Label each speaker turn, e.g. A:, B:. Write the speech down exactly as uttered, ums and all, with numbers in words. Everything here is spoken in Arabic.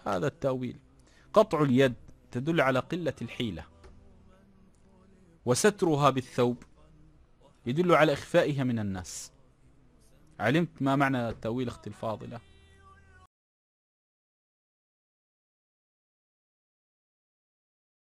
A: هذا التأويل. قطع اليد تدل على قلة الحيلة، وسترها بالثوب يدل على إخفائها من الناس. علمت ما معنى التأويل أختي الفاضلة؟